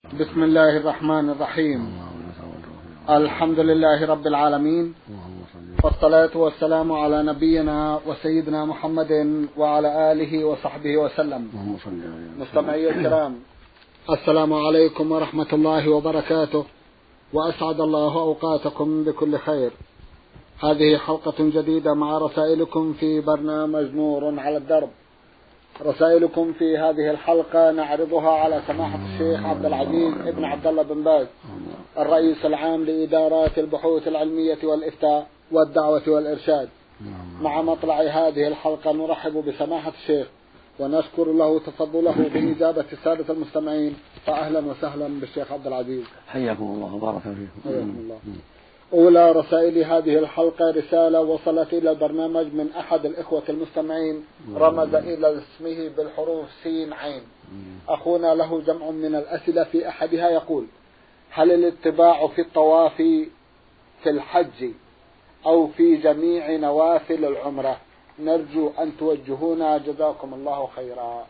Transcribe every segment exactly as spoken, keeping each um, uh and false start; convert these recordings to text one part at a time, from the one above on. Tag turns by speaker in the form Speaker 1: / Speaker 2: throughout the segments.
Speaker 1: بسم الله الرحمن الرحيم. الحمد لله رب العالمين، والصلاة والسلام على نبينا وسيدنا محمد وعلى آله وصحبه وسلم. مستمعي الكرام، السلام عليكم ورحمة الله وبركاته، وأسعد الله أوقاتكم بكل خير. هذه حلقة جديدة مع رسائلكم في برنامج نور على الدرب. رسائلكم في هذه الحلقة نعرضها على سماحة الشيخ عبد العزيز ابن عبد الله بن باز، الرئيس العام لإدارات البحوث العلمية والإفتاء والدعوة والإرشاد. مع مطلع هذه الحلقة نرحب بسماحة الشيخ ونشكر له تفضله بإجابة السادة المستمعين، فأهلا وسهلا بالشيخ عبد العزيز.
Speaker 2: حياكم الله وبارك فيكم.
Speaker 1: حياكم الله. أولى رسائل هذه الحلقة رسالة وصلت إلى البرنامج من أحد الإخوة المستمعين، رمز إلى اسمه بالحروف سين عين. أخونا له جمع من الأسئلة، في أحدها يقول: هل الاتباع في الطواف في الحج أو في جميع نوافل العمرة؟ نرجو أن توجهونا جزاكم الله خيرا.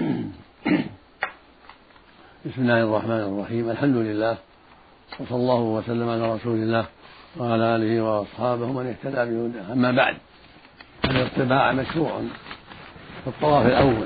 Speaker 2: بسم الله الرحمن الرحيم. الحمد لله، وصلى الله وسلم على رسول الله وعلى آله وأصحابه من اهتدى بهداه. أما بعد، الاتباع مشروع في الطواف الأول،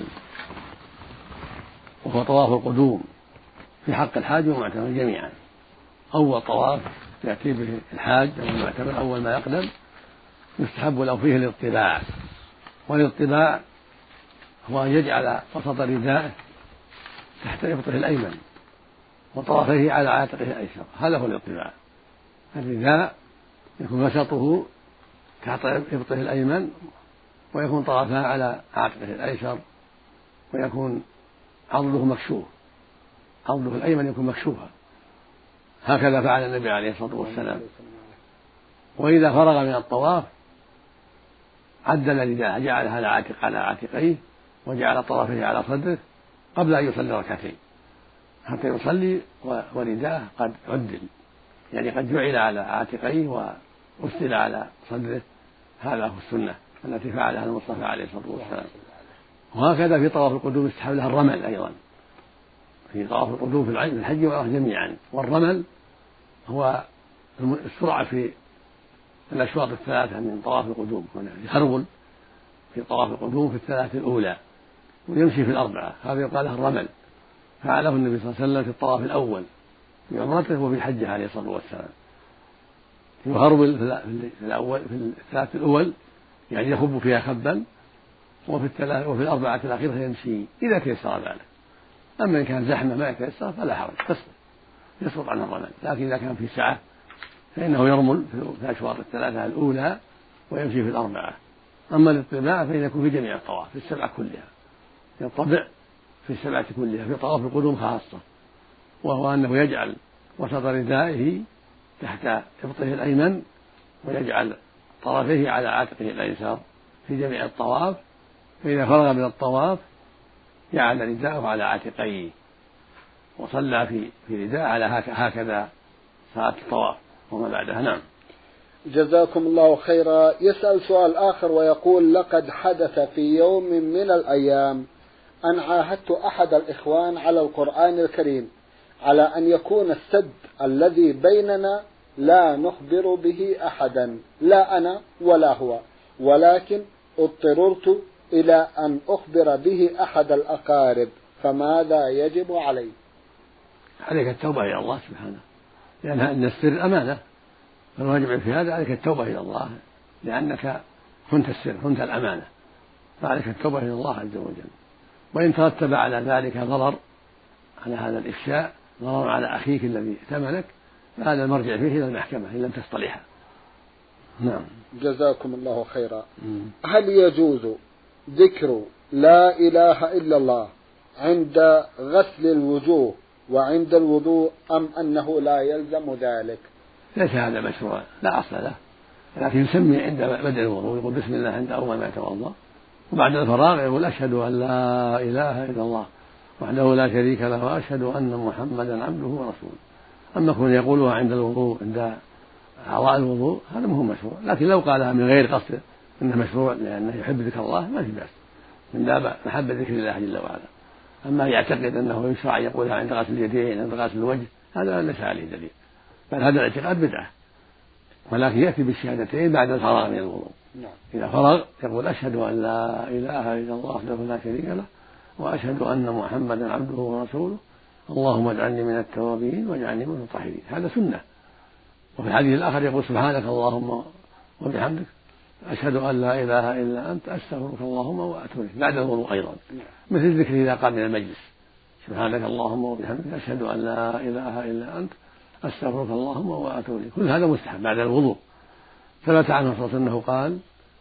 Speaker 2: وهو طواف القدوم في حق الحاج والمعتمر جميعا. أول طواف يأتي به الحاج أو المعتمر أول ما يقدم يستحب له فيه الاتباع. والاتباع هو أن يجعل وسط ردائه تحت إبطه الأيمن وطرفيه على عاتقه الأيسر، هذا هو الاتباع. الرداء يكون وسطه تحت إبطه الأيمن، ويكون طرفاه على عاتقه الأيسر، ويكون عضده مكشوف، عضده الأيمن يكون مكشوفا. هكذا فعل النبي عليه الصلاة والسلام. وإذا فرغ من الطواف عدل رداءه، جعلها على عاتق على عاتقيه، وجعل طرفه على صدره قبل أن يصلي ركعتين، حتى يصلي ورداءه قد عدل، يعني قد جعل على عاتقيه وأسدل على صدره. هذا هو السنة التي فعلها المصطفى عليه الصلاة والسلام. وهكذا في طواف القدوم يستحب لها الرمل أيضا، في طواف القدوم في الحج والعمرة جميعا. والرمل هو السرعة في الأشواط الثلاثة من طواف القدوم، يهرول في طواف القدوم في الثلاثة الأولى ويمشي في الأربعة، هذا يقال له الرمل. فعله النبي صلى الله عليه وسلم في الطواف الأول في عمرته وفي حجه عليه الصلاة والسلام. يهرول في الأول في الثلاثة الأول، يعني يخب فيها خبا، وفي الثلاث وفي الأربعة الأخيرة يمشي إذا تيسر ذلك. أما إن كان زحمة ما يتيسر فلا حرج، يسقط يسقط عن الرمل. لكن إذا كان في سعة فإنه يرمل في الأشواط الثلاثة الأولى ويمشي في الأربعة. أما الاتباع فإن يكون في جميع الطواف في السبعة كلها، يطبع في السبعة كلها، في طواف القدوم خاصة، وهو أنه يجعل وسط ردائه تحت إبطه الأيمن، ويجعل طرفيه على عاتقه الأيسر في جميع الطواف. فإذا فرغ من الطواف جعل رداءه على عاتقيه وصلى في في رداء على هكذا صلاة الطواف وما بعدها. نعم.
Speaker 1: جزاكم الله خيرا. يسأل سؤال آخر ويقول: لقد حدث في يوم من الأيام أن عاهدت أحد الإخوان على القرآن الكريم على أن يكون السد الذي بيننا لا نخبر به أحدا، لا أنا ولا هو، ولكن اضطررت إلى أن أخبر به أحد الأقارب، فماذا يجب علي؟
Speaker 2: عليك التوبة إلى الله سبحانه، لأن السر أمانة، فالواجب في هذا عليك التوبة إلى الله، لأنك كنت السر، كنت الأمانة، فعليك التوبة إلى الله عز وجل. وإن ترتب على ذلك ضرر، على هذا الإفشاء ضرر على أخيك الذي ائتمنك، فهذا المرجع فيه إلى المحكمة إن لم تصطلحها. نعم.
Speaker 1: جزاكم الله خيرا. هل يجوز ذكر لا إله إلا الله عند غسل الوجوه وعند الوضوء، أم أنه لا يلزم ذلك؟
Speaker 2: ليس هذا مشروع، لا أصل له، لكن يسمي عند بدء الوضوء، يقول بسم الله عند أول ما يتوضأ، وبعد الفراغ يقول أشهد أن لا إله إلا الله وحده لا شريك له وأشهد أن محمدا عبده ورسوله. أما كون يقولها عند الوضوء عند أعضاء الوضوء هذا مهم مشروع، لكن لو قالها من غير قصد إنه مشروع لأنه يحب ذكر الله ما في بأس، من باب محبة ذكر الله جل وعلا. أما يعتقد أنه يشرع يقولها عند غسل اليدين عند غسل الوجه هذا ليس عليه دليل، بل هذا الاعتقاد بدعة، ولكن يأتي بالشهادتين بعد الفراغ من الوضوء. إذا فرغ يقول أشهد أن لا إله إلا الله وحده لا شريك له وأشهد أن محمدا عبده ورسوله اللهم اجعلني من التوابين واجعلني من المطهرين. هذا سنة. وفي الحديث الآخر يقول سبحانك اللهم وبحمدك أشهد أن لا إله إلا أنت أستغفرك اللهم وأتوب إليك بعد الوضوء أيضا، مثل الذكر إذا قام من المجلس سبحانك اللهم وبحمدك أشهد أن لا إله إلا أنت أستغفرك اللهم وأتوب إليك. كل هذا مستحب بعد الوضوء. ثبت عنه صلى الله عليه وسلم أنه قال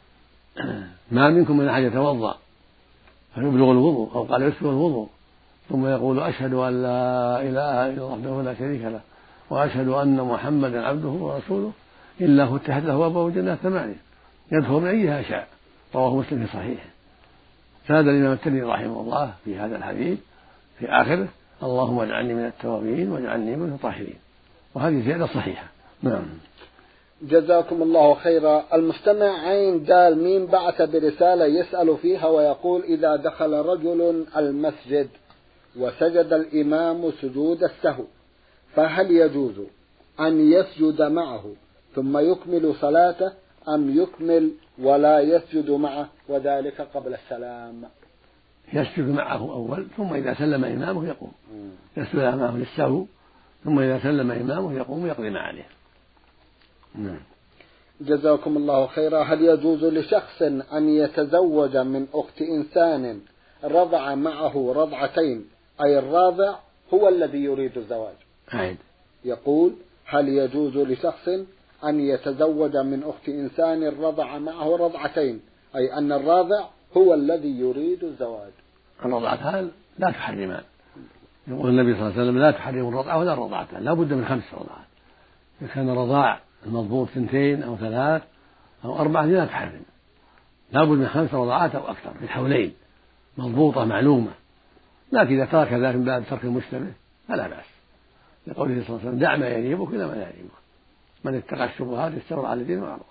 Speaker 2: ما منكم من أحد يتوضأ فيبلغ الوضوء أو قال يسبغ الوضوء ثم يقول أشهد أن لا إله إلا الله وحده لا شريك له وأشهد أن محمدا عبده ورسوله إلا فتحت له أبواب الجنة ثمانية يدخل من أيها شاء. رواه مسلم في صحيحه. زاد الإمام الترمذي رحمه الله في هذا الحديث في آخره اللهم اجعلني من التوابين واجعلني من المطهرين، وهذه زيادة صحيحة. نعم.
Speaker 1: جزاكم الله خيرا. المستمع عين دال ميم بعث برسالة يسأل فيها ويقول إذا دخل رجل المسجد وسجد الإمام سجود السهو فهل يجوز أن يسجد معه ثم يكمل صلاته أم يكمل ولا يسجد معه وذلك قبل السلام؟
Speaker 2: يسجد معه أول ثم إذا سلم إمامه يقوم يسجد معه للسهو ثم إذا سلم إمامه يقوم يقضي ما عليه. نعم.
Speaker 1: جزاكم الله خيرا. هل يجوز لشخص أن يتزوج من أخت إنسان رضع معه رضعتين أي الراضع هو الذي يريد الزواج؟
Speaker 2: عيد.
Speaker 1: يقول هل يجوز لشخص أن يتزوج من أخت إنسان رضع معه رضعتين أي أن الراضع هو الذي يريد الزواج؟
Speaker 2: الرضعتان لا تحرمان. يقول النبي صلى الله عليه وسلم لا تحرم الرضعة ولا الرضعتان، لا بد من خمس رضعات. إذا كان رضاع المضبوط ثنتين أو ثلاث أو أربعة لا تحرم، لا بد من خمس رضعات أو أكثر في الحولين مضبوطة معلومة. لكن إذا ترك ذلك من باب ترك المشتبه فلا بأس، لقوله صلى الله عليه وسلم دع ما يريبك إلى ما لا يريبك من اتقى الشبهات يستر على دين وعرضه.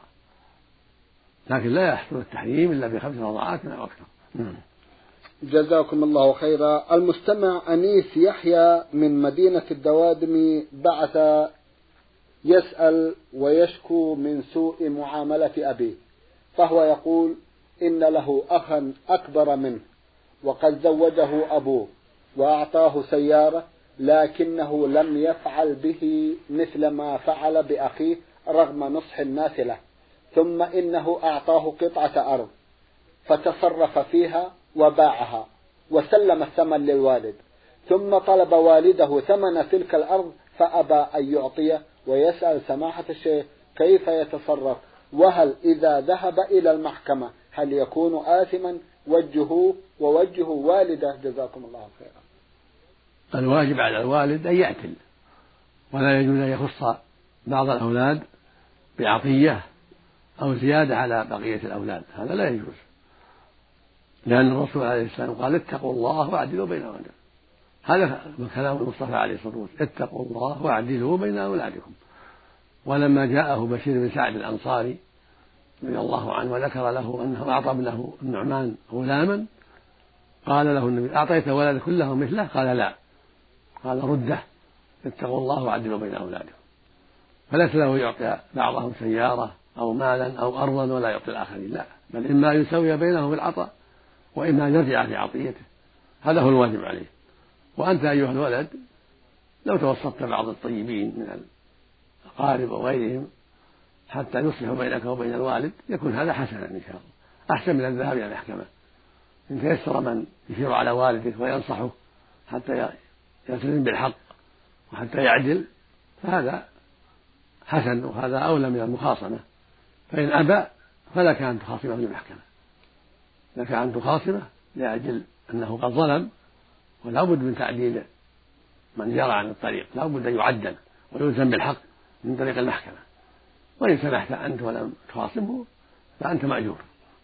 Speaker 2: لكن لا يحصل التحريم إلا بخمس رضعات أو أكثر.
Speaker 1: جزاكم الله خيرا. المستمع أنيس يحيى من مدينة الدوادم بعث يسأل ويشكو من سوء معاملة أبيه، فهو يقول إن له أخا أكبر منه وقد زوجه أبوه وأعطاه سيارة لكنه لم يفعل به مثل ما فعل بأخيه رغم نصح الناس له، ثم إنه أعطاه قطعة أرض فتصرف فيها وباعها وسلم الثمن للوالد، ثم طلب والده ثمن تلك الأرض فأبى أن يعطيه، ويسأل سماحة الشيخ كيف يتصرف؟ وهل إذا ذهب إلى المحكمة هل يكون آثما وجهه ووجه والده؟ جزاكم الله خيرا.
Speaker 2: الواجب على الوالد أن يعتل، ولا يجوز أن يخص بعض الأولاد بعطية أو زيادة على بقية الأولاد، هذا لا يجوز، لأن الرسول عليه السلام قال اتقوا الله واعدلوا بين أولادكم. هذا كلام المصطفى عليه الصلاة والسلام، اتقوا الله واعدلوا بين أولادكم. ولما جاءه بشير بن سعد الأنصاري رضي الله عنه وذكر له أنه أعطى ابنه النعمان غلاما، قال له النبي أعطيت ولدك كله مثله؟ قال لا، قال رده، اتقوا الله واعدلوا بين أولادكم. فليس له يعطي بعضهم سيارة أو مالا أو أرضا ولا يعطي الآخرين، لا، بل إما يسوي بينهم في العطاء وإما يرجع في عطيته، هذا هو الواجب عليه. وأنت أيها الولد لو توسطت بعض الطيبين من الأقارب وغيرهم حتى يصلحوا بينك وبين الوالد يكون هذا حسنا إن شاء الله، أحسن من الذهاب إلى المحكمة. إن تيسر من يشير على والدك وينصحه حتى يلتزم بالحق وحتى يعدل فهذا حسن، وهذا أولى من المخاصمة. فإن أبى فلك أن تخاصمه في المحكمة، لك أن تخاصمه لأجل أنه قد ظلم، ولا بد من تعديل من جرى عن الطريق، لا بد أن يعدل ويلزم بالحق من طريق المحكمة. وإن سمحت أنت ولم تخاصمه فأنت مأجور.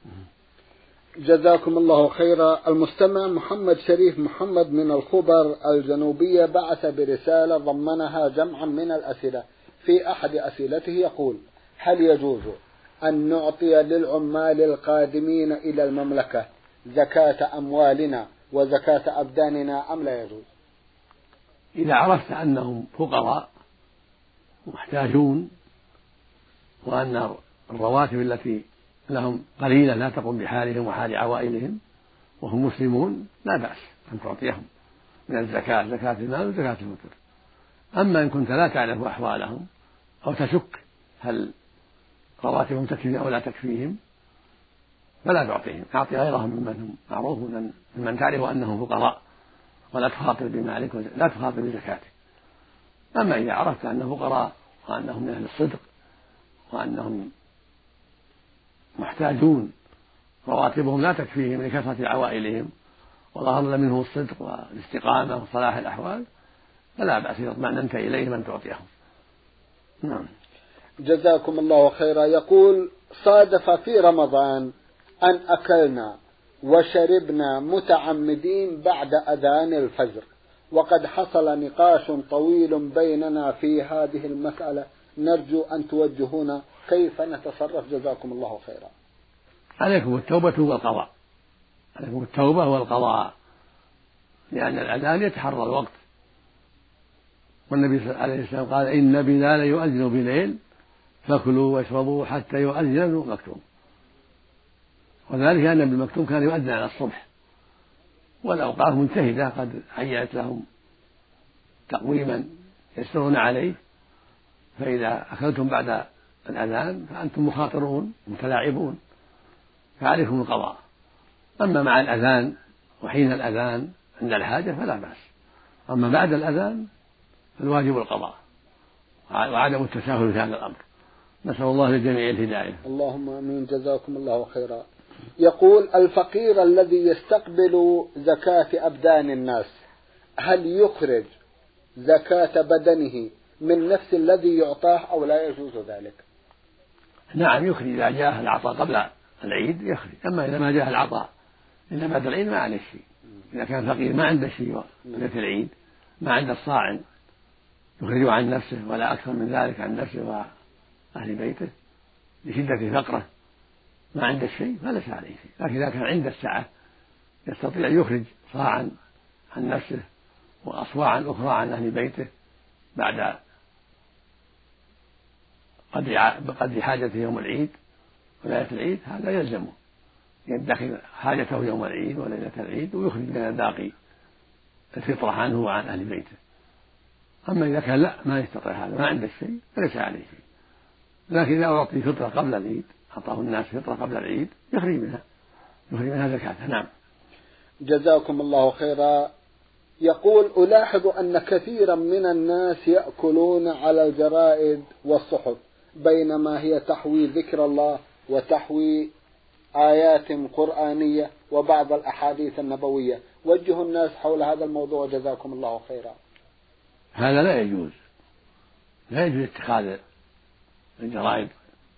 Speaker 1: جزاكم الله خيرا. المستمع محمد شريف محمد من الخبر الجنوبية بعث برسالة ضمنها جمعا من الأسئلة. في أحد أسئلته يقول هل يجوز أن نعطي للعمال القادمين إلى المملكة زكاة أموالنا وزكاة أبداننا أم لا يجوز؟
Speaker 2: إذا عرفت أنهم فقراء محتاجون وأن الرواتب التي لهم قليلة لا تقوم بحالهم وحال عوائلهم وهم مسلمون لا بأس أن تعطيهم من الزكاة، زكاة المال وزكاة الفطر. أما إن كنت لا تعرف أحوالهم أو تشك هل رواتبهم تكفي أو لا تكفيهم فلا تعطيهم، أعطي غيرهم ممن هم معروف ممن تعرف أنهم فقراء ولا تخاطر بمالك ولا تخاطر بزكاته. أما إذا عرفت أنهم فقراء وأنهم من أهل الصدق وأنهم محتاجون رواتبهم لا تكفيهم لكثرة عوائلهم وظهر منهم الصدق والاستقامة وصلاح الأحوال فلا بأس إذا اطمأننت إليهم أن تعطيهم. نعم.
Speaker 1: جزاكم الله خيرا. يقول: صادف في رمضان أن أكلنا وشربنا متعمدين بعد أذان الفجر، وقد حصل نقاش طويل بيننا في هذه المسألة، نرجو أن توجهونا كيف نتصرف جزاكم الله خيرا.
Speaker 2: عليكم التوبة والقضاء، عليكم التوبة والقضاء، لأن الأذان يتحرى الوقت، والنبي عليه السلام قال: إن بلال يؤذن بليل فكلوا واشربوا حتى يؤذن ابن مكتوم. وذلك أن ابن مكتوم كان يؤذن على الصبح والأوقات منتهدة قد هيأت لهم تقويما يسرون عليه، فإذا أكلتم بعد الأذان فأنتم مخاطرون متلاعبون فعليكم القضاء. أما مع الأذان وحين الأذان عند الحاجة فلا بأس، أما بعد الأذان فالواجب القضاء وعدم التساهل في هذا الأمر. نسأل الله للجميع الهداية.
Speaker 1: اللهم آمين. جزاكم الله خيرا. يقول: الفقير الذي يستقبل زكاة أبدان الناس هل يخرج زكاة بدنه من نفس الذي يعطاه أو لا يجوز ذلك؟
Speaker 2: نعم يخرج، إذا جاء العطاء قبل العيد يخرج، أما إذا ما جاء العطاء إلا بعد العيد ما عليه شيء. إذا كان فقير ما عنده شيء ليلة العيد، ما عنده الصاع يخرجه عن نفسه ولا أكثر من ذلك عن نفسه وأهل بيته لشدة فقره، ما عنده شيء فليس عليه شيء. لكن إذا كان عنده السعة يستطيع أن يخرج صاعا عن نفسه وأصواعا أخرى عن أهل بيته بعد قدر حاجته يوم العيد وليلة العيد، هذا يلزمه يدخر حاجته يوم العيد وليلة العيد ويخرج من الباقي الفطرة عنه وعن أهل بيته. أما إذا كان لا ما يستطيع هذا ما عنده شيء فليس عليه شيء، لكن إذا أعطي فطرة قبل العيد أعطاه الناس فطرة قبل العيد يخرج منها يخرج منها زكاة. نعم.
Speaker 1: جزاكم الله خيرا. يقول: ألاحظ أن كثيرا من الناس يأكلون على الجرائد والصحف بينما هي تحوي ذكر الله وتحوي آيات قرآنية وبعض الأحاديث النبوية، وجهوا الناس حول هذا الموضوع جزاكم الله خيرا.
Speaker 2: هذا لا يجوز، لا يجوز اتخاذ الجرائد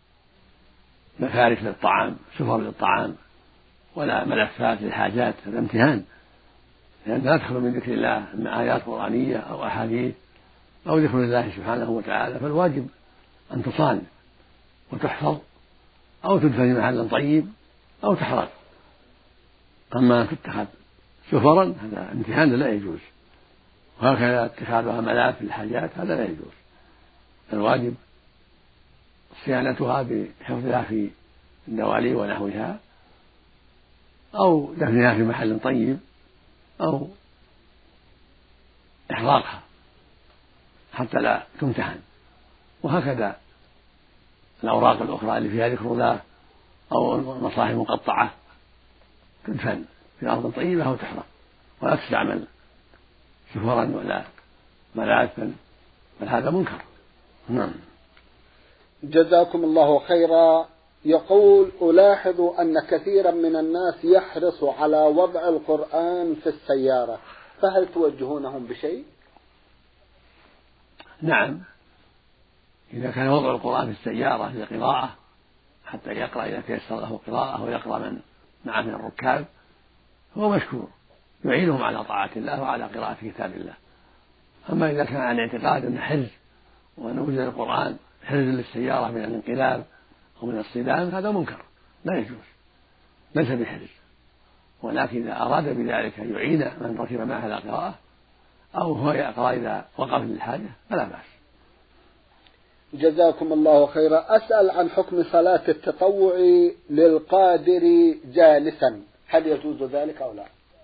Speaker 2: مفارش للطعام سفر للطعام ولا ملفات للحاجات، هذا امتهان، لأن لا تدخل من ذكر الله إما آيات قرآنية أو أحاديث أو ذكر الله سبحانه وتعالى، فالواجب أن تصان وتحفظ أو تدفن في محل طيب أو تحرق. أما أن تتخذ سفرا هذا امتهان لا يجوز، وهكذا اتخاذها ملاف للحاجات هذا لا يجوز. الواجب صيانتها بحفظها في الدوالي ونحوها أو دفنها في محل طيب أو إحراقها حتى لا تمتحن. وهكذا الأوراق الأخرى اللي فيها ذكر الله أو المصاحف المقطعة تدفن في أرض طيبة أو تحرق، ولا تستعمل سفرا ولا ملاثا، بل هذا منكر. نعم.
Speaker 1: جزاكم الله خيرا. يقول: ألاحظ أن كثيرا من الناس يحرص على وضع القرآن في السيارة، فهل توجهونهم بشيء؟
Speaker 2: نعم، إذا كان وضع القرآن في السيارة لقراءة حتى يقرأ إذا تيسر له قراءة ويقرأ من معه من الركاب هو مشكور، يعينهم على طاعة الله وعلى قراءة كتاب الله. أما إذا كان عن اعتقاد أن حرز وأن وجد القرآن حرز للسيارة من الانقلاب أو من الصدام هذا منكر لا يجوز، ليس بحرز، ولكن إذا أراد بذلك أن يعين من ركب معه على القراءة أو هو يقرأ إذا وقف للحاجة فلا بأس.
Speaker 1: جزاكم الله خيرا. أسأل عن حكم صلاة التطوع للقادر جالسا، هل يجوز ذلك أو لا؟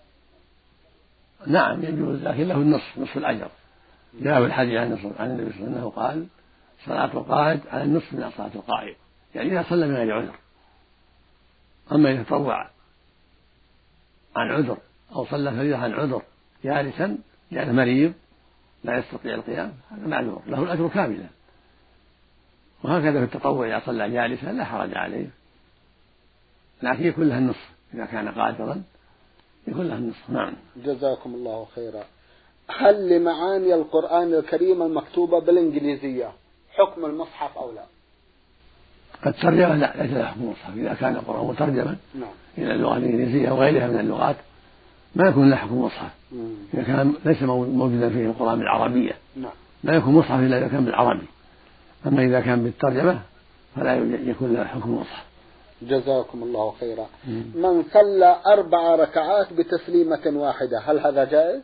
Speaker 2: نعم يجوز، لكن له النصف، نصف الأجر. جاء في الحديث عن النبي صلى الله عليه وسلم قال صلاة القاعد على النصف من صلاة القائم، يعني إذا صلى من غير عذر. أما إذا تطوع عن عذر أو صلى فريضة عن عذر جالسا لأنه مريض لا يستطيع القيام هذا معذور له الأجر كاملا. وهكذا في التطوع إذا صلى جالسا لا حرج عليه، لكن يكون له النصف إذا كان قادرا يكون له النصف. نعم.
Speaker 1: جزاكم الله خيرا. هل لمعاني القرآن الكريم المكتوبة بالإنجليزية حكم المصحف أو لا؟
Speaker 2: الترجمة لا ليس له حكم المصحف إذا كان القرآن مترجما
Speaker 1: نعم.
Speaker 2: إلى اللغة الإنجليزية وغيرها من اللغات ما يكون له حكم المصحف. إذا كان ليس موجودا فيه القرآن بالعربية
Speaker 1: نعم.
Speaker 2: لا يكون مصحف إلا إذا كان بالعربي، أما إذا كان بالترجمة فلا يكون له حكم المصحف.
Speaker 1: جزاكم الله خيرا. من صلى أربع ركعات بتسليمة واحدة هل هذا جائز؟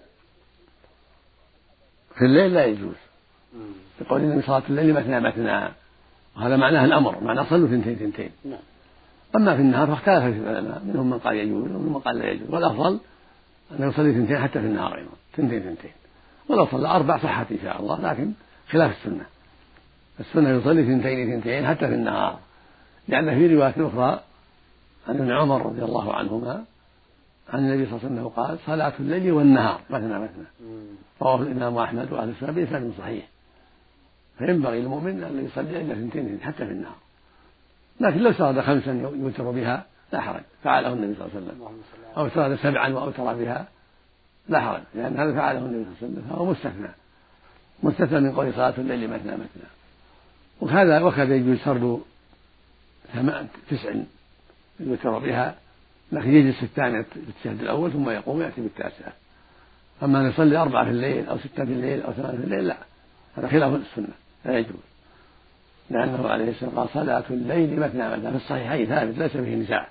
Speaker 2: في الليل لا يجوز، يقول إن صلاة الليل مثنى مثنى، وهذا معناه الأمر، معناه صلوا ثنتين ثنتين.
Speaker 1: نعم. أما
Speaker 2: في النهار فاختلف العلماء، منهم من قال يجوز ومنهم من قال لا يجوز، والأفضل أن يصلي ثنتين حتى في النهار أيضا ثنتين ثنتين، ولو صلى أربع صحت إن شاء الله، لكن خلاف السنة. السنة يصلي ثنتين ثنتين حتى في النهار، لأن في رواية أخرى عن ابن عمر رضي الله عنهما عن النبي صلى الله عليه وسلم قال صلاة الليل والنهار مثنى مثنى، رواه الإمام أحمد وأهل السنة بإسناد صحيح. فينبغي المؤمن أن يصلي إلا ثنتين حتى في النهار، لكن لو سرد خمسا يوتر بها لا حرج، فعله النبي صلى الله عليه وسلم، أو سرد سبعا وأوتر بها لا حرج، لأن هذا فعله النبي صلى الله عليه وسلم، فهو مستثنى مستثنى من قول صلاة الليل مثنى مثنى. وهذا وكذا يجوز سرد تسع يوتر بها، لكن يجلس في الثانية في التشهد الأول ثم يقوم يأتي بالتاسعة. أما أن يصلي أربعة في الليل أو ستة في الليل أو ثمانية في الليل لا، هذا خلاف السنة لا يجوز، لأنه عليه السلام قال صلاة الليل مثنى مثنى في الصحيحين ثابت ليس فيه نزاع،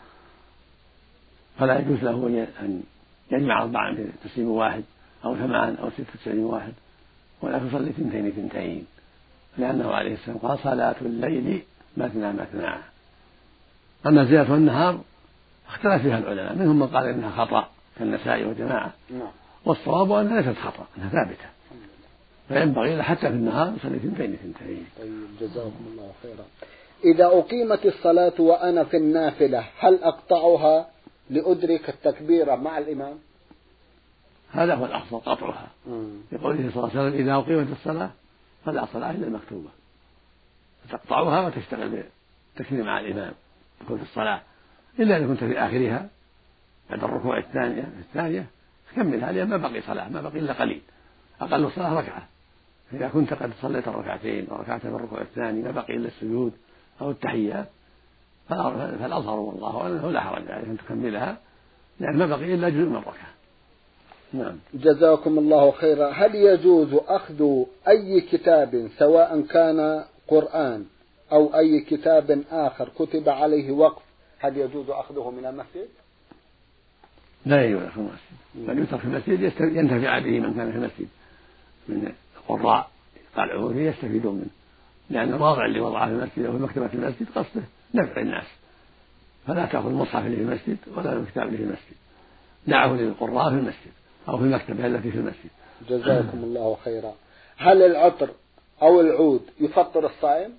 Speaker 2: فلا يجوز له أن يجمع أربعا في تسليم واحد أو ثمان أو ستة تسليم واحد، ولا تصلي ثنتين ثنتين، لأنه عليه السلام قال صلاة الليل مثنى مثنى. أما زيادة النهار اختلف فيها العلماء، منهم من قال إنها خطأ كالنسائي وجماعة، والصواب أنها ليست خطأ أنها ثابتة، فينبغي له حتى في النهار يصلي ثنتين ثنتين.
Speaker 1: طيب جزاكم الله خيرا. إذا أقيمت الصلاة وأنا في النافلة هل أقطعها لأدرك التكبيرة مع الإمام؟
Speaker 2: هذا هو الأفضل قطعها، يقول صلى الله عليه وسلم إذا أقيمت الصلاة فلا صلاة إلا المكتوبة، فتقطعها وتشتغل بالتكبير مع الإمام تكون في الصلاة، إلا إذا كنت في آخرها بعد الركوع الثانية في الثانية تكملها، لأن ما بقي صلاة، ما بقي إلا قليل، أقل الصلاة ركعة. إذا كنت قد صليت الركعتين وركعت في الركوع الثاني ما بقي إلا السجود أو التحيات فالأظهر والله أنه لا حرج عليك أن تكملها، لأن ما بقي إلا جزء من الركعة. نعم.
Speaker 1: جزاكم الله خيرا. هل يجوز أخذ أي كتاب سواء كان قرآن أو أي كتاب آخر كتب عليه وقف، هل يجوز أخذه من المسجد؟
Speaker 2: لا يجوز أخذه من المسجد، بل يترك في المسجد ينتفع به من كان في المسجد من القراء طالعون يستفيدون منه، لأن الواضع اللي وضعه في المسجد أو في مكتبة المسجد قصده نفع الناس، فلا تأخذ المصحف اللي في المسجد ولا الكتاب اللي في المسجد، دعه للقراء في المسجد أو في المكتبة التي في المسجد.
Speaker 1: جزاكم الله خيرا. هل العطر أو العود يفطر الصائم؟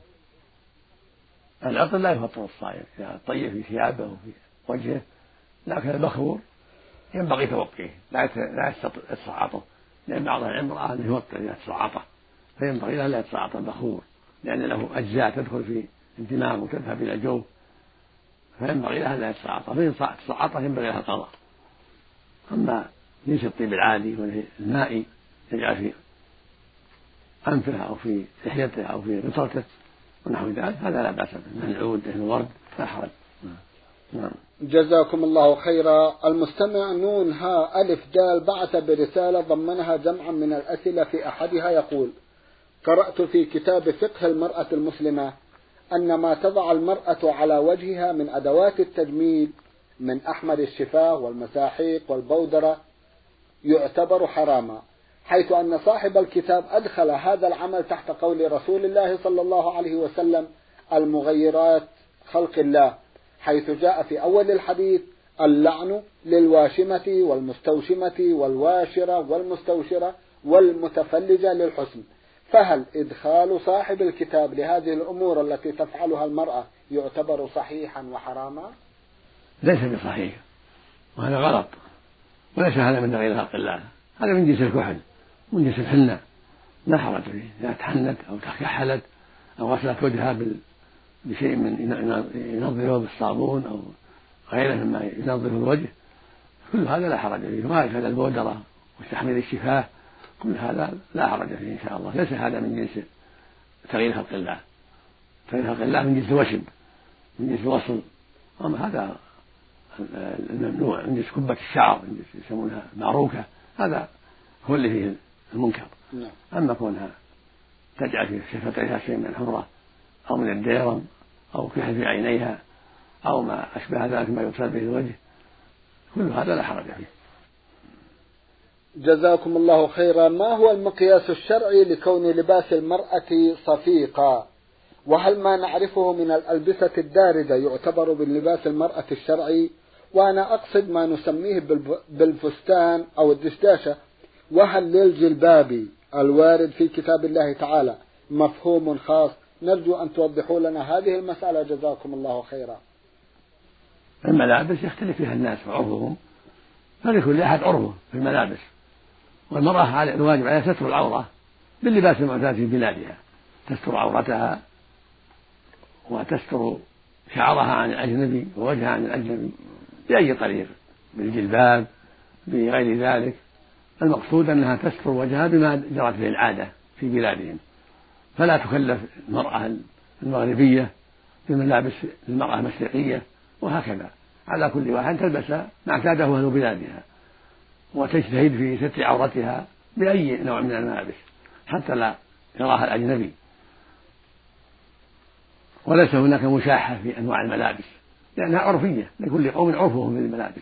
Speaker 2: العطر لا يفطر الصائم إذا طيب في ثيابه وفي وجهه، لكن البخور ينبغي توقيه لا يتصعطه، لأن بعض العلم رأى أنه يوطر إذا تصعطه، فينبغي له لا يتصعط البخور، لأن له أجزاء تدخل في الدماغ وتذهب إلى الجوف، فينبغي له لا يتصعطه، فإن تصعطه ينبغي له القضاء. أما ليس الطيب العادي والمائي يجعل في أنفه أو في لحيته أو في غطرته ونحو ذلك هذا لا بأس به، من العود من الورد لا حرج. نعم.
Speaker 1: جزاكم الله خيرا. المستمع نون ها ألف دال بعث برسالة ضمنها جمعا من الأسئلة، في أحدها يقول: قرأت في كتاب فقه المرأة المسلمة أن ما تضع المرأة على وجهها من أدوات التجميل من أحمر الشفاه والمساحيق والبودرة يعتبر حراما، حيث أن صاحب الكتاب أدخل هذا العمل تحت قول رسول الله صلى الله عليه وسلم: المغيرات خلق الله، حيث جاء في أول الحديث: اللعن للواشمة والمستوشمة والواشرة والمستوشرة والمتفلجة للحسن. فهل إدخال صاحب الكتاب لهذه الأمور التي تفعلها المرأة يعتبر صحيحا وحراما؟
Speaker 2: ليس بصحيح، وهذا غلط، وليس هذا من غير خلق الله، هذا من جنس الكحل، من جنس الحنة، لا حرج فيه. إذا تحنت أو تكحلت أو غسلت وجهها بشيء من ينظفه بالصابون أو غيره مما ينظف الوجه، كل هذا لا حرج فيه. وهكذا البودرة وتحميل الشفاه، كل هذا لا حرج فيه إن شاء الله. ليس هذا من جنس تغيير خلق الله. تغيير خلق الله من جنس الوشم، من جنس الوصل، أما هذا الممنوع. من جنس كبة الشعر، من جنس يسمونها معروكة، هذا هو اللي فيه المنكر. أما كونها تجعل في شفتيها شيء من الحمرة أو من الديرم أو كحل في عينيها أو ما أشبه ذلك ما يغسل به الوجه، كل هذا لا حرج فيه.
Speaker 1: جزاكم الله خيرا. ما هو المقياس الشرعي لكون لباس المرأة صفيقا؟ وهل ما نعرفه من الألبسة الدارجة يعتبر من لباس المرأة الشرعي؟ وأنا أقصد ما نسميه بالفستان أو الدشداشة. وهل للجلباب الوارد في كتاب الله تعالى مفهوم خاص؟ نرجو أن توضحوا لنا هذه المسألة جزاكم الله خيرا.
Speaker 2: الملابس يختلف فيها الناس وعرفهم، فلكل أحد عرفه في الملابس، والمرأة على الواجب عليها ستر العورة باللباس المعتاد في بلادها، تستر عورتها وتستر شعرها عن الأجنبي ووجهها عن الأجنبي بأي طريق، بالجلباب بغير ذلك. المقصود أنها تستر وجهها بما جرت به العادة في بلادهم، فلا تكلف المرأة المغربية بملابس المرأة المشرقية، وهكذا على كل واحد تلبس ما اعتاده أهل بلادها، وتجتهد في ستر عورتها بأي نوع من الملابس حتى لا يراها الأجنبي. وليس هناك مشاحة في أنواع الملابس لأنها عرفية، لكل قوم عرفهم في الملابس،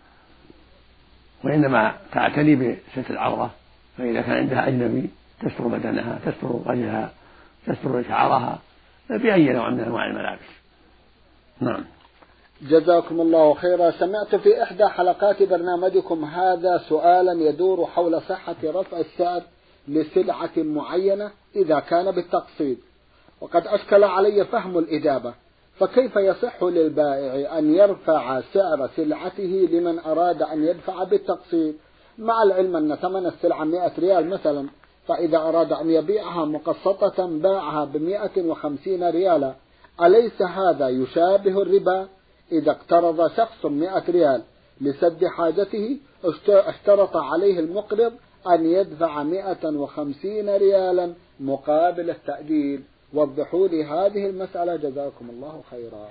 Speaker 2: وإنما تعتني بستر العورة. فإذا كان عندها أجنبي تستر بدنها، تستر وجهها، تستر شعرها بأي نوع من أنواع الملابس. نعم.
Speaker 1: جزاكم الله خيرا. سمعت في إحدى حلقات برنامجكم هذا سؤالا يدور حول صحة رفع السعر لسلعة معينة إذا كان بالتقسيط، وقد أشكل علي فهم الإجابة، فكيف يصح للبائع أن يرفع سعر سلعته لمن أراد أن يدفع بالتقسيط، مع العلم أن ثمن السلعة مئة ريال مثلا، فإذا أراد أن يبيعها مقسطة باعها بمئة وخمسين ريالا؟ أليس هذا يشابه الربا؟ إذا اقترض شخص مئة ريال لسد حاجته اشترط عليه المقرض أن يدفع مئة وخمسين ريالا مقابل التأجيل. وضحوا لي هذه المسألة جزاكم الله خيرا.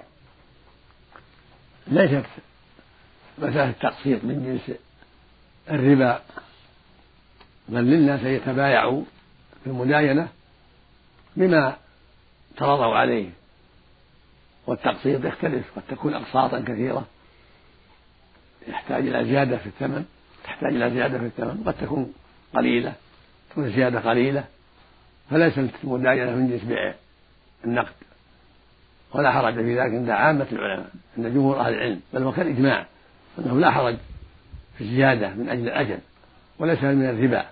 Speaker 2: ليست مسألة التقسيط من جنس الربا، بل للناس أن يتبايعوا في المداينة بما تراضوا عليه، والتقسيط يختلف، قد تكون أقساطا كثيرة يحتاج إلى زيادة في الثمن، تحتاج إلى زيادة في الثمن، قد تكون قليلة تكون زيادة قليلة، فليست المداينة من جنس بيع النقد، ولا حرج في ذلك عند عامة العلماء، عند جمهور أهل العلم، بل وكان إجماع أنه لا حرج في الزيادة من أجل الأجل، وليس من الربا،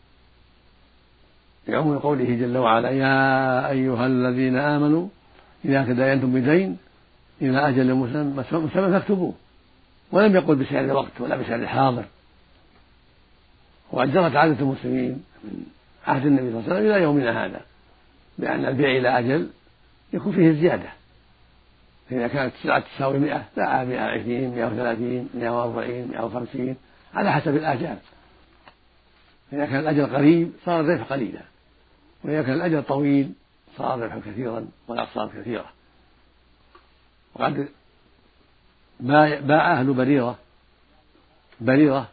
Speaker 2: لعموم قوله جل وعلا: يا أيها الذين آمنوا إذا تداينتم بدين إلى أجل مسمى فاكتبوه، ولم يقل بسعر الوقت ولا بسعر الحاضر. وقد جرت عادة المسلمين من عهد النبي صلى الله عليه وسلم إلى يومنا هذا بأن البيع إلى أجل يكون فيه الزيادة، فإذا كانت السلعة تساوي مئة باع مئة وعشرين، مئة وثلاثين، مئة وأربعين، مئة وخمسين على حسب الآجال. إذا كان الأجل قريب صار الربح قليلا، وإذا كان الأجل طويل صار الربح كثيرا والأقساط كثيرة. وقد باع أهل بريرة بريرة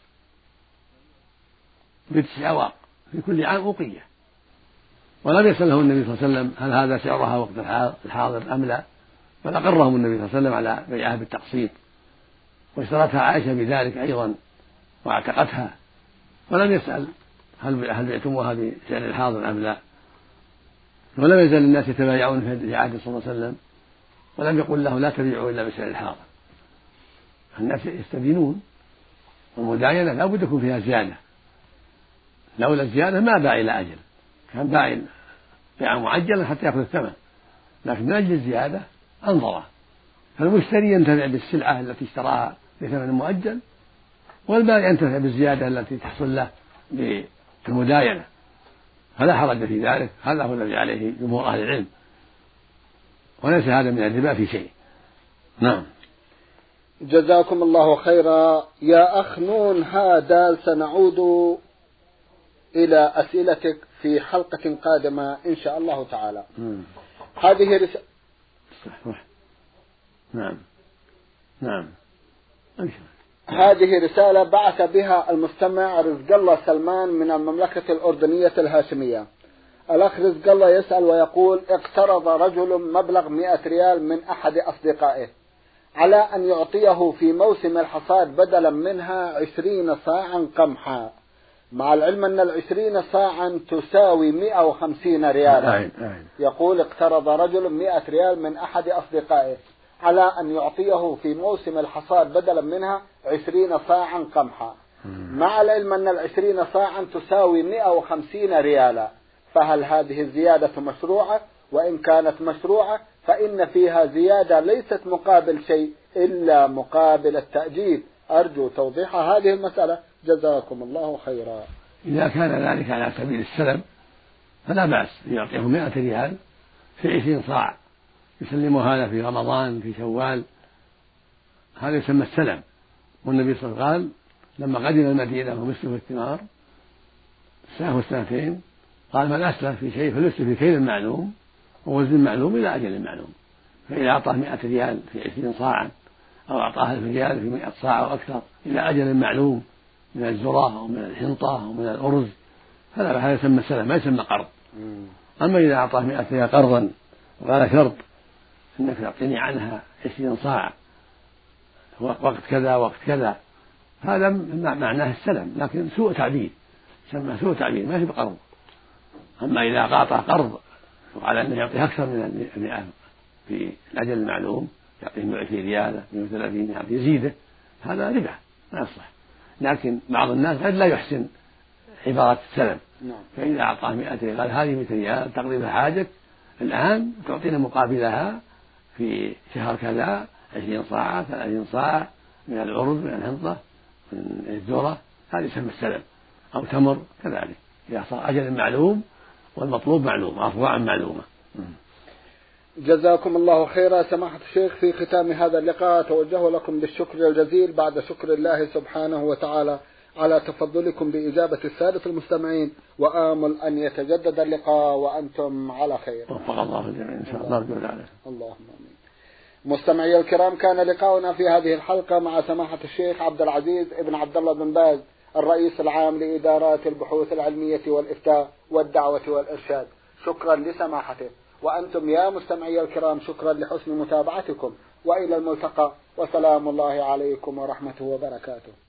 Speaker 2: بتسع أواق في كل عام أوقية، ولم يسأل له النبي صلى الله عليه وسلم هل هذا سعرها وقت الحاضر أم لا، بل أقرهم النبي صلى الله عليه وسلم على بيعها بالتقسيط، واشترتها عائشة بذلك أيضا واعتقتها، ولم يسأل هل هل بعتموها بسعر الحاضر أم لا، ولم يزل الناس يتبايعون في عهد صلى الله عليه وسلم، ولم يقل له لا تبيعوا إلا بسعر الحاضر. الناس يستدينون، والمداينة لا بد يكون فيها زيادة، لولا الزيادة ما باع إلى أجل، كان باع بيعا معجلا حتى يأخذ الثمن، لكن من أجل الزيادة أنظره، فالمشتري ينتفع بالسلعة التي اشتراها بثمن مؤجل، والبائع ينتفع بالزيادة التي تحصل له بالمداينة، فلا حرج في ذلك. هذا هو الذي عليه جمهور أهل العلم، وليس هذا من الربا في شيء. نعم.
Speaker 1: جزاكم الله خيرا. يا أخ نون هذا سنعود إلى أسئلتك في حلقة قادمة إن شاء الله تعالى.
Speaker 2: مم.
Speaker 1: هذه رسالة.
Speaker 2: نعم نعم.
Speaker 1: هذه رسالة بعث بها المستمع رزق الله سلمان من المملكة الأردنية الهاشمية. الأخ رزق الله يسأل ويقول: اقترض رجل مبلغ مئة ريال من أحد أصدقائه على أن يعطيه في موسم الحصاد بدلا منها عشرين صاعا قمحا، مع العلم أن العشرين صاعا تساوي مئة وخمسين ريالا. يقول: اقترض رجل مئة ريال من أحد أصدقائه على أن يعطيه في موسم الحصاد بدلا منها عشرين صاعا قمحا، مع العلم أن العشرين صاعا تساوي مئة وخمسين ريالا، فهل هذه الزيادة مشروعة؟ وإن كانت مشروعة فإن فيها زيادة ليست مقابل شيء إلا مقابل التأجيل. أرجو توضيح هذه المسألة، جزاكم الله خيرا.
Speaker 2: إذا كان ذلك على سبيل السلم فلا بأس يعطيه مئة ريال في عشرين صاع، يسلمه هذا في رمضان في شوال، هذا يسمى السلم. والنبي صلى الله عليه وسلم قال لما قدم المدينة ومسلم الثمار سنة وسنتين قال: من أسلف في شيء فليسلف في كيل معلوم ووزن معلوم إلى أجل معلوم. فإذا أعطاه مئة ريال في عشرين صاعا أو أعطاه ألف ريال في مئة صاع أو أكثر إلى أجل معلوم من الذرة أو من الحنطة أو من الأرز فلا، هذا يسمى السلم ما يسمى قرض. أما إذا أعطاه مئة ريال قرضا وقال شرط إنك تعطيني عنها عشرين صاع وقت كذا وقت كذا، هذا معناه السلم، لكن سوء تعبير، يسمى سوء تعبير ما في بقرض. أما إذا أعطاه قرض وعلى أنه يعطيه أكثر من المئة في الأجل المعلوم، يعطيه مئة وعشرين ريال مئة وثلاثين يعطيه يزيده، هذا ربا ما يصلح. لكن بعض الناس قد لا يحسن عبارة السلم، فإذا أعطاه مئة ريال قال هذه مئة ريال تقضي حاجك الآن تعطينا مقابلها في شهر كذا عشرين صاعة ثلاثين صاع من العرض من الحنطة من الذرة، هذا يسمى السلم. أو تمر كذلك إذا صار أجل معلوم والمطلوب معلوم أصواع معلومة.
Speaker 1: جزاكم الله خيرا. سماحة الشيخ، في ختام هذا اللقاء أتوجه لكم بالشكر الجزيل بعد شكر الله سبحانه وتعالى على تفضلكم بإجابة السادة المستمعين، وآمل أن يتجدد اللقاء وأنتم على خير.
Speaker 2: وفق الله الجميع إن شاء الله.
Speaker 1: اللهم آمين. مستمعي الكرام، كان لقاؤنا في هذه الحلقة مع سماحة الشيخ عبد العزيز ابن عبد الله بن باز الرئيس العام لإدارات البحوث العلمية والإفتاء والدعوة والإرشاد. شكرا لسماحته، وأنتم يا مستمعي الكرام شكرا لحسن متابعتكم، وإلى الملتقى، وسلام الله عليكم ورحمته وبركاته.